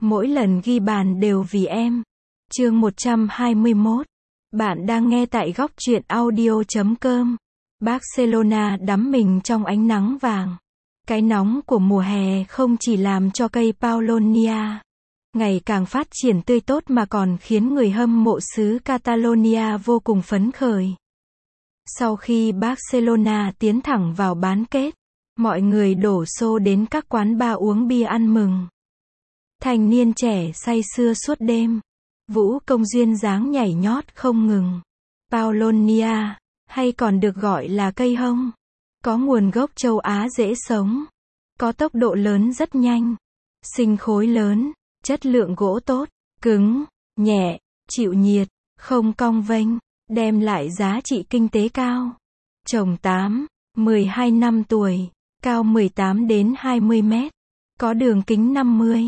Mỗi lần ghi bàn đều vì em. Chương 121. Bạn đang nghe tại góc truyện audio.com. Barcelona đắm mình trong ánh nắng vàng. Cái nóng của mùa hè không chỉ làm cho cây Paulownia ngày càng phát triển tươi tốt mà còn khiến người hâm mộ xứ Catalonia vô cùng phấn khởi. Sau khi Barcelona tiến thẳng vào bán kết, mọi người đổ xô đến các quán bar uống bia ăn mừng. Thanh niên trẻ say sưa suốt đêm. Vũ công duyên dáng nhảy nhót không ngừng. Paulownia, hay còn được gọi là cây hông, có nguồn gốc châu Á dễ sống. Có tốc độ lớn rất nhanh. Sinh khối lớn, chất lượng gỗ tốt, cứng, nhẹ, chịu nhiệt, không cong vênh, đem lại giá trị kinh tế cao. Trồng 8, 12 năm tuổi, cao 18 đến 20 mét, có đường kính 50,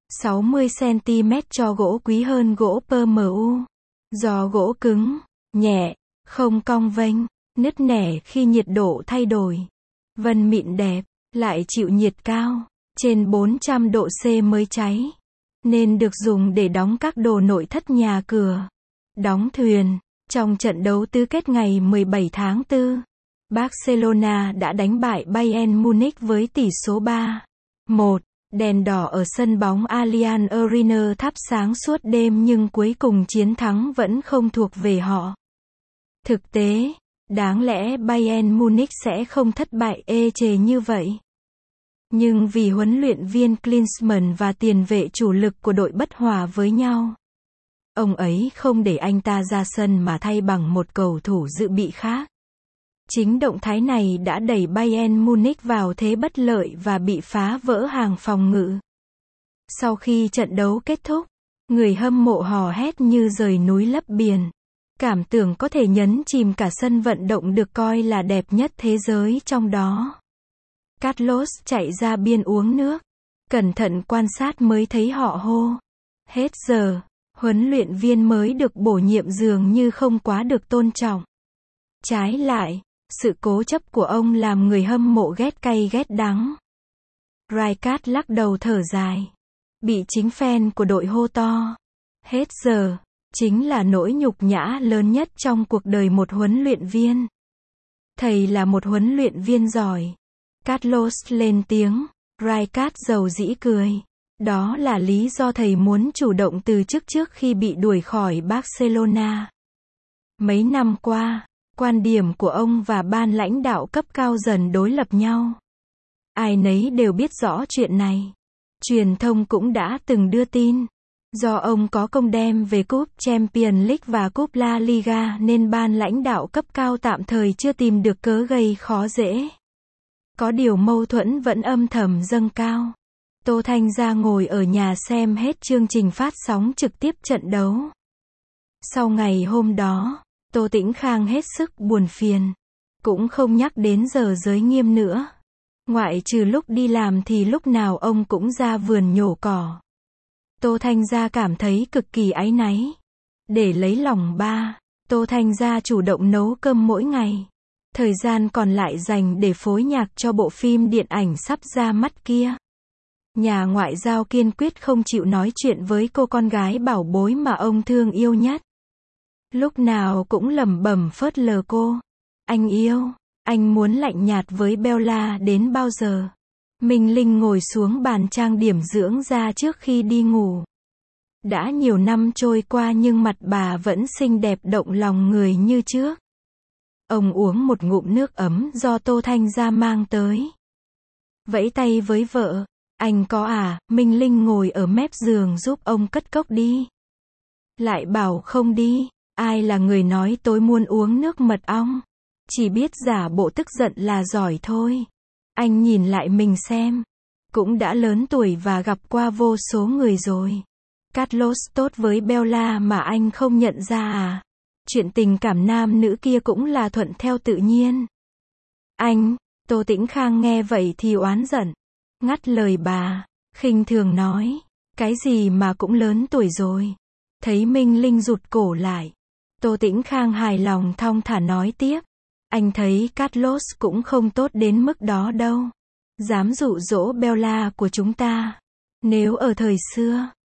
60 cm cho gỗ quý hơn gỗ PMU. Do gỗ cứng, nhẹ, không cong vênh, nứt nẻ khi nhiệt độ thay đổi. Vân mịn đẹp, lại chịu nhiệt cao, trên 400 độ C mới cháy. Nên được dùng để đóng các đồ nội thất nhà cửa, đóng thuyền. Trong trận đấu tứ kết ngày 17 tháng 4, Barcelona đã đánh bại Bayern Munich với tỷ số 3-1. Đèn đỏ ở sân bóng Allianz Arena thắp sáng suốt đêm nhưng cuối cùng chiến thắng vẫn không thuộc về họ. Thực tế, đáng lẽ Bayern Munich sẽ không thất bại ê chề như vậy. Nhưng vì huấn luyện viên Klinsmann và tiền vệ chủ lực của đội bất hòa với nhau, ông ấy không để anh ta ra sân mà thay bằng một cầu thủ dự bị khác. Chính động thái này đã đẩy Bayern Munich vào thế bất lợi và bị phá vỡ hàng phòng ngự. Sau khi trận đấu kết thúc, người hâm mộ hò hét như rời núi lấp biển. Cảm tưởng có thể nhấn chìm cả sân vận động được coi là đẹp nhất thế giới trong đó. Carlos chạy ra biên uống nước. Cẩn thận quan sát mới thấy họ hô. Hết giờ. Huấn luyện viên mới được bổ nhiệm dường như không quá được tôn trọng. Trái lại, sự cố chấp của ông làm người hâm mộ ghét cay ghét đắng. Rijkaard lắc đầu thở dài. Bị chính fan của đội hô to. Hết giờ. Chính là nỗi nhục nhã lớn nhất trong cuộc đời một huấn luyện viên. Thầy là một huấn luyện viên giỏi. Carlos lên tiếng. Rijkaard giàu dĩ cười. Đó là lý do thầy muốn chủ động từ chức trước khi bị đuổi khỏi Barcelona. Mấy năm qua, quan điểm của ông và ban lãnh đạo cấp cao dần đối lập nhau. Ai nấy đều biết rõ chuyện này. Truyền thông cũng đã từng đưa tin. Do ông có công đem về cúp Champions League và cúp La Liga nên ban lãnh đạo cấp cao tạm thời chưa tìm được cớ gây khó dễ. Có điều mâu thuẫn vẫn âm thầm dâng cao. Tô Thanh Gia ngồi ở nhà xem hết chương trình phát sóng trực tiếp trận đấu. Sau ngày hôm đó, Tô Tĩnh Khang hết sức buồn phiền. Cũng không nhắc đến giờ giới nghiêm nữa. Ngoại trừ lúc đi làm thì lúc nào ông cũng ra vườn nhổ cỏ. Tô Thanh Gia cảm thấy cực kỳ áy náy. Để lấy lòng ba, Tô Thanh Gia chủ động nấu cơm mỗi ngày. Thời gian còn lại dành để phối nhạc cho bộ phim điện ảnh sắp ra mắt kia. Nhà ngoại giao kiên quyết không chịu nói chuyện với cô con gái bảo bối mà ông thương yêu nhất. Lúc nào cũng lẩm bẩm phớt lờ cô. Anh yêu, anh muốn lạnh nhạt với Bella đến bao giờ? Minh Linh ngồi xuống bàn trang điểm dưỡng da trước khi đi ngủ. Đã nhiều năm trôi qua nhưng mặt bà vẫn xinh đẹp động lòng người như trước. Ông uống một ngụm nước ấm do Tô Thanh Gia mang tới. Vẫy tay với vợ. Anh có à? Minh Linh ngồi ở mép giường giúp ông cất cốc đi. Lại bảo không đi. Ai là người nói tối muốn uống nước mật ong? Chỉ biết giả bộ tức giận là giỏi thôi. Anh nhìn lại mình xem. Cũng đã lớn tuổi và gặp qua vô số người rồi. Carlos tốt với Bella mà anh không nhận ra à? Chuyện tình cảm nam nữ kia cũng là thuận theo tự nhiên. Anh, Tô Tĩnh Khang nghe vậy thì oán giận. Ngắt lời bà, khinh thường nói. Cái gì mà cũng lớn tuổi rồi. Thấy Minh Linh rụt cổ lại. Tô Tĩnh Khang hài lòng thong thả nói tiếp. Anh thấy Carlos cũng không tốt đến mức đó đâu. Dám dụ dỗ Bella của chúng ta. Nếu ở thời xưa,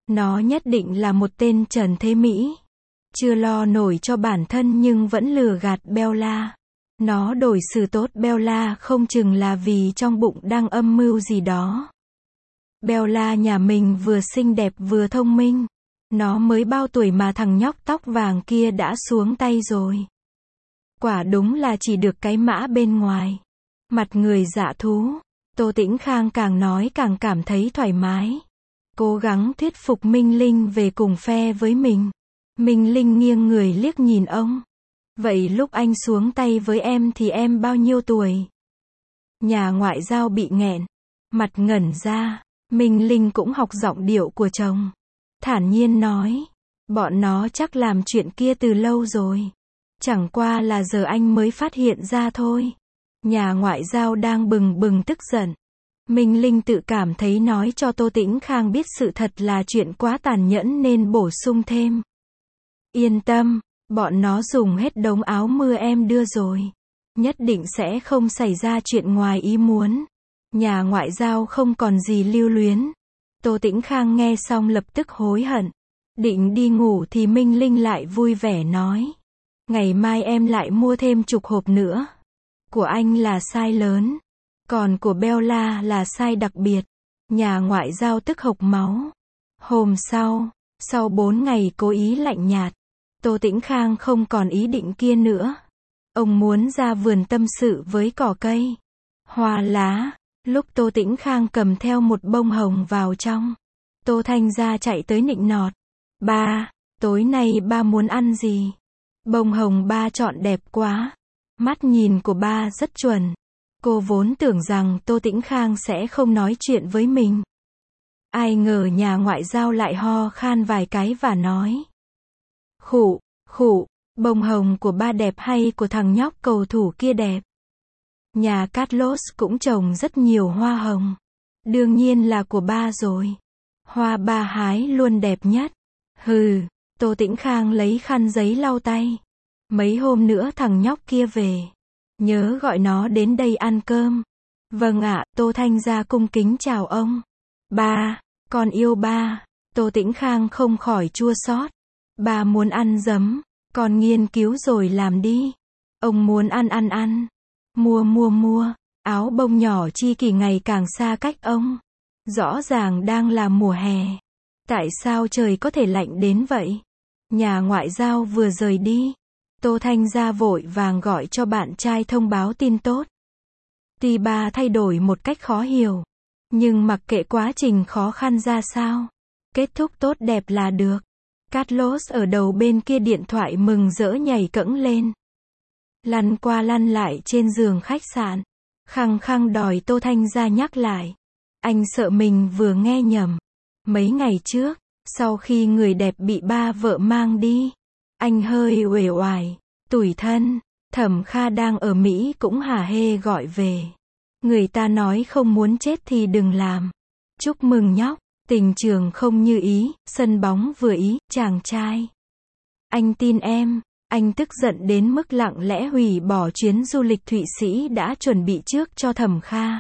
Nó nhất định là một tên Trần Thế Mỹ. Chưa lo nổi cho bản thân nhưng vẫn lừa gạt Bella. Nó đối xử tốt Bella không chừng là vì trong bụng đang âm mưu gì đó. Bella nhà mình vừa xinh đẹp vừa thông minh. Nó mới bao tuổi mà thằng nhóc tóc vàng kia đã xuống tay rồi. Quả đúng là chỉ được cái mã bên ngoài. Mặt người dạ thú. Tô Tĩnh Khang càng nói càng cảm thấy thoải mái. Cố gắng thuyết phục Minh Linh về cùng phe với mình. Minh Linh nghiêng người liếc nhìn ông. Vậy lúc anh xuống tay với em thì em bao nhiêu tuổi? Nhà ngoại giao bị nghẹn. Mặt ngẩn ra. Minh Linh cũng học giọng điệu của chồng. Thản nhiên nói. Bọn nó chắc làm chuyện kia từ lâu rồi. Chẳng qua là giờ anh mới phát hiện ra thôi. Nhà ngoại giao đang bừng bừng tức giận. Minh Linh tự cảm thấy nói cho Tô Tĩnh Khang biết sự thật là chuyện quá tàn nhẫn nên bổ sung thêm. Yên tâm, bọn nó dùng hết đống áo mưa em đưa rồi. Nhất định sẽ không xảy ra chuyện ngoài ý muốn. Nhà ngoại giao không còn gì lưu luyến. Tô Tĩnh Khang nghe xong lập tức hối hận. Định đi ngủ thì Minh Linh lại vui vẻ nói. Ngày mai em lại mua thêm chục hộp nữa. Của anh là size lớn. Còn của Bella là size đặc biệt. Nhà ngoại giao tức hộc máu. Hôm sau 4 ngày cố ý lạnh nhạt, Tô Tĩnh Khang không còn ý định kia nữa. Ông muốn ra vườn tâm sự với cỏ cây, hoa lá. Lúc Tô Tĩnh Khang cầm theo một bông hồng vào trong, Tô Thanh Gia chạy tới nịnh nọt. Ba, tối nay ba muốn ăn gì? Bông hồng ba chọn đẹp quá. Mắt nhìn của ba rất chuẩn. Cô vốn tưởng rằng Tô Tĩnh Khang sẽ không nói chuyện với mình. Ai ngờ nhà ngoại giao lại ho khan vài cái và nói. Khụ, bông hồng của ba đẹp hay của thằng nhóc cầu thủ kia đẹp? Nhà Carlos cũng trồng rất nhiều hoa hồng. Đương nhiên là của ba rồi. Hoa ba hái luôn đẹp nhất. Hừ, Tô Tĩnh Khang lấy khăn giấy lau tay. Mấy hôm nữa thằng nhóc kia về. Nhớ gọi nó đến đây ăn cơm. Vâng ạ, Tô Thanh Gia cung kính chào ông. Ba, con yêu ba. Tô Tĩnh Khang không khỏi chua xót. Ba muốn ăn giấm, con nghiên cứu rồi làm đi. Ông muốn ăn. Mua. Áo bông nhỏ chi kỳ ngày càng xa cách ông. Rõ ràng đang là mùa hè. Tại sao trời có thể lạnh đến vậy? Nhà ngoại giao vừa rời đi. Tô Thanh Gia vội vàng gọi cho bạn trai thông báo tin tốt. Tuy ba thay đổi một cách khó hiểu, nhưng mặc kệ quá trình khó khăn ra sao, kết thúc tốt đẹp là được. Carlos ở đầu bên kia điện thoại mừng rỡ nhảy cẫng lên. Lăn qua lăn lại trên giường khách sạn. Khăng khăng đòi Tô Thanh Gia nhắc lại. Anh sợ mình vừa nghe nhầm. Mấy ngày trước, sau khi người đẹp bị ba vợ mang đi, anh hơi uể oải, tủi thân. Thẩm Kha đang ở Mỹ cũng hả hê gọi về. Người ta nói không muốn chết thì đừng làm. Chúc mừng nhóc, tình trường không như ý, sân bóng vừa ý, chàng trai. Anh tin em. Anh tức giận đến mức lặng lẽ hủy bỏ chuyến du lịch Thụy Sĩ đã chuẩn bị trước cho Thẩm Kha.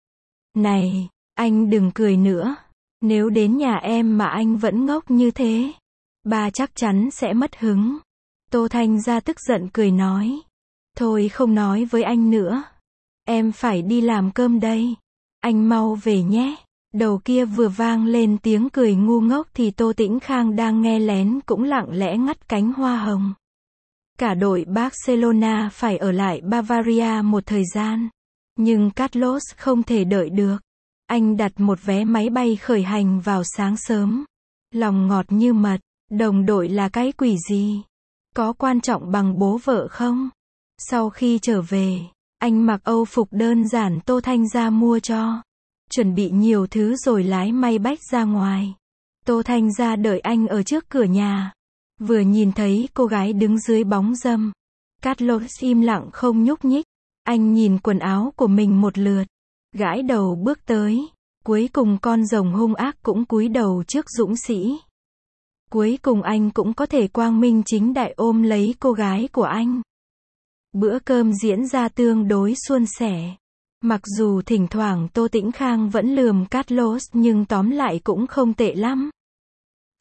Này, anh đừng cười nữa. Nếu đến nhà em mà anh vẫn ngốc như thế, ba chắc chắn sẽ mất hứng. Tô Thanh Gia tức giận cười nói. Thôi không nói với anh nữa. Em phải đi làm cơm đây. Anh mau về nhé. Đầu kia vừa vang lên tiếng cười ngu ngốc thì Tô Tĩnh Khang đang nghe lén cũng lặng lẽ ngắt cánh hoa hồng. Cả đội Barcelona phải ở lại Bavaria một thời gian. Nhưng Carlos không thể đợi được. Anh đặt một vé máy bay khởi hành vào sáng sớm. Lòng ngọt như mật. Đồng đội là cái quỷ gì? Có quan trọng bằng bố vợ không? Sau khi trở về, anh mặc âu phục đơn giản Tô Thanh Gia mua cho. Chuẩn bị nhiều thứ rồi lái may bách ra ngoài. Tô Thanh Gia đợi anh ở trước cửa nhà. Vừa nhìn thấy cô gái đứng dưới bóng râm, Carlos im lặng không nhúc nhích. Anh nhìn quần áo của mình một lượt, gãi đầu bước tới. Cuối cùng con rồng hung ác cũng cúi đầu trước dũng sĩ. Cuối cùng anh cũng có thể quang minh chính đại ôm lấy cô gái của anh. Bữa cơm diễn ra tương đối suôn sẻ. Mặc dù thỉnh thoảng Tô Tĩnh Khang vẫn lườm Carlos nhưng tóm lại cũng không tệ lắm.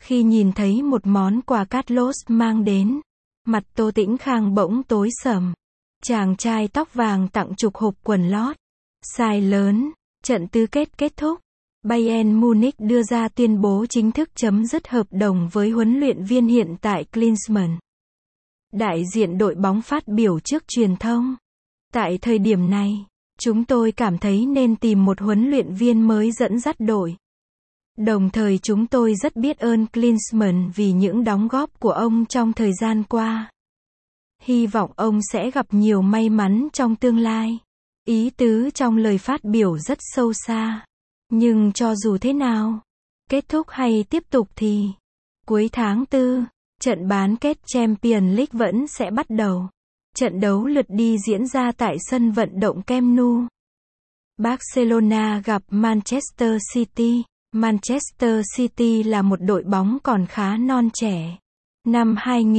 Khi nhìn thấy một món quà Carlos mang đến, mặt Tô Tĩnh Khang bỗng tối sầm. Chàng trai tóc vàng tặng chục hộp quần lót. Sai lớn, trận tứ kết kết thúc. Bayern Munich đưa ra tuyên bố chính thức chấm dứt hợp đồng với huấn luyện viên hiện tại Klinsmann. Đại diện đội bóng phát biểu trước truyền thông. Tại thời điểm này, chúng tôi cảm thấy nên tìm một huấn luyện viên mới dẫn dắt đội. Đồng thời chúng tôi rất biết ơn Klinsmann vì những đóng góp của ông trong thời gian qua. Hy vọng ông sẽ gặp nhiều may mắn trong tương lai. Ý tứ trong lời phát biểu rất sâu xa. Nhưng cho dù thế nào, kết thúc hay tiếp tục thì cuối tháng 4, trận bán kết Champions League vẫn sẽ bắt đầu. Trận đấu lượt đi diễn ra tại sân vận động Camp Nou. Barcelona gặp Manchester City. Manchester City là một đội bóng còn khá non trẻ. Năm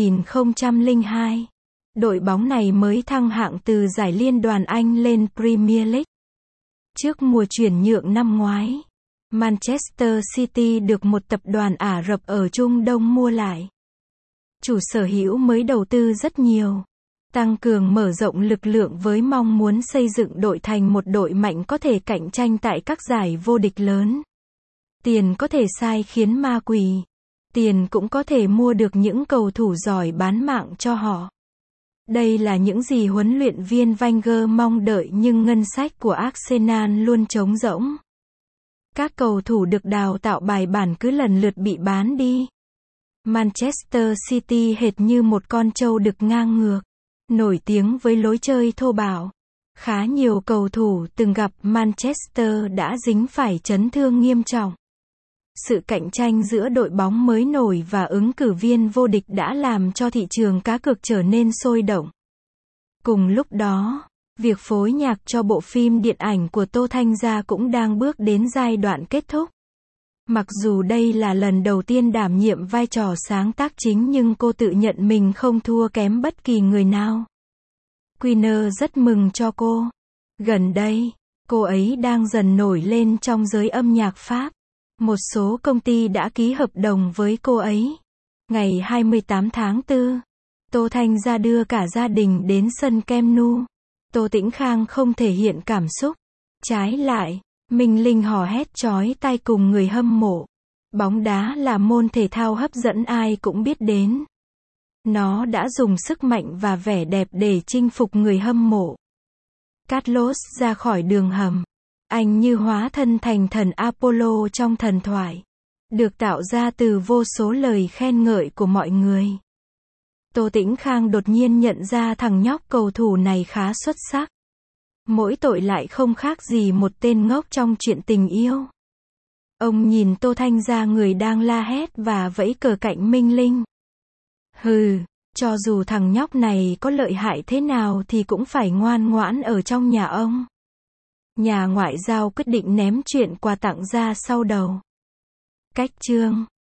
2002, đội bóng này mới thăng hạng từ giải Liên đoàn Anh lên Premier League. Trước mùa chuyển nhượng năm ngoái, Manchester City được một tập đoàn Ả Rập ở Trung Đông mua lại. Chủ sở hữu mới đầu tư rất nhiều, tăng cường mở rộng lực lượng với mong muốn xây dựng đội thành một đội mạnh có thể cạnh tranh tại các giải vô địch lớn. Tiền có thể sai khiến ma quỷ. Tiền cũng có thể mua được những cầu thủ giỏi bán mạng cho họ. Đây là những gì huấn luyện viên Wenger mong đợi nhưng ngân sách của Arsenal luôn trống rỗng. Các cầu thủ được đào tạo bài bản cứ lần lượt bị bán đi. Manchester City hệt như một con trâu đực ngang ngược, nổi tiếng với lối chơi thô bạo. Khá nhiều cầu thủ từng gặp Manchester đã dính phải chấn thương nghiêm trọng. Sự cạnh tranh giữa đội bóng mới nổi và ứng cử viên vô địch đã làm cho thị trường cá cược trở nên sôi động. Cùng lúc đó, việc phối nhạc cho bộ phim điện ảnh của Tô Thanh Gia cũng đang bước đến giai đoạn kết thúc. Mặc dù đây là lần đầu tiên đảm nhiệm vai trò sáng tác chính nhưng cô tự nhận mình không thua kém bất kỳ người nào. Queener rất mừng cho cô. Gần đây, cô ấy đang dần nổi lên trong giới âm nhạc Pháp. Một số công ty đã ký hợp đồng với cô ấy. Ngày 28 tháng 4, Tô Thanh Gia đưa cả gia đình đến sân Camp Nou. Tô Tĩnh Khang không thể hiện cảm xúc. Trái lại, Minh Linh hò hét chói tai cùng người hâm mộ. Bóng đá là môn thể thao hấp dẫn ai cũng biết đến. Nó đã dùng sức mạnh và vẻ đẹp để chinh phục người hâm mộ. Carlos ra khỏi đường hầm. Anh như hóa thân thành thần Apollo trong thần thoại. Được tạo ra từ vô số lời khen ngợi của mọi người. Tô Tĩnh Khang đột nhiên nhận ra thằng nhóc cầu thủ này khá xuất sắc. Mỗi tội lại không khác gì một tên ngốc trong chuyện tình yêu. Ông nhìn Tô Thanh Gia người đang la hét và vẫy cờ cạnh Minh Linh. Hừ, cho dù thằng nhóc này có lợi hại thế nào thì cũng phải ngoan ngoãn ở trong nhà ông. Nhà ngoại giao quyết định ném chuyện quà tặng ra sau đầu. Cách chương